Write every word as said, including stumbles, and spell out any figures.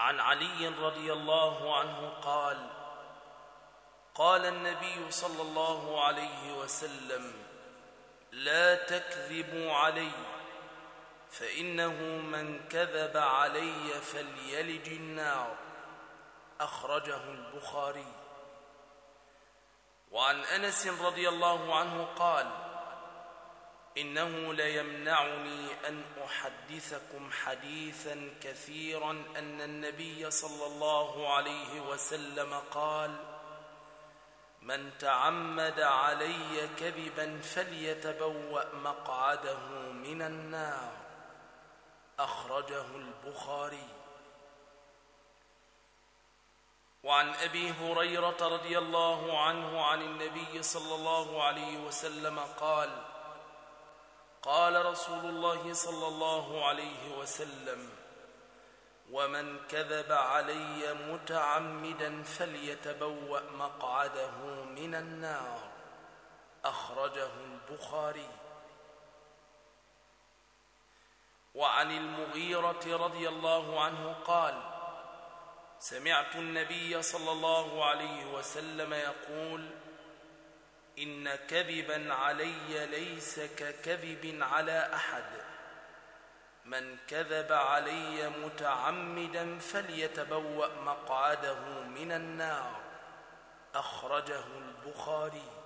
عن علي رضي الله عنه قال: قال النبي صلى الله عليه وسلم: لا تكذبوا علي، فإنه من كذب علي فليلج النار. أخرجه البخاري. وعن أنس رضي الله عنه قال: إنه ليمنعني أن أحدثكم حديثا كثيرا أن النبي صلى الله عليه وسلم قال: من تعمد علي كذبا فليتبوأ مقعده من النار. أخرجه البخاري. وعن أبي هريرة رضي الله عنه عن النبي صلى الله عليه وسلم قال: قال رسول الله صلى الله عليه وسلم: ومن كذب علي متعمدا فليتبوأ مقعده من النار. أخرجه البخاري. وعن المغيرة رضي الله عنه قال: سمعت النبي صلى الله عليه وسلم يقول: إن كذبا علي ليس ككذب على أحد، من كذب علي متعمدا فليتبوأ مقعده من النار. أخرجه البخاري.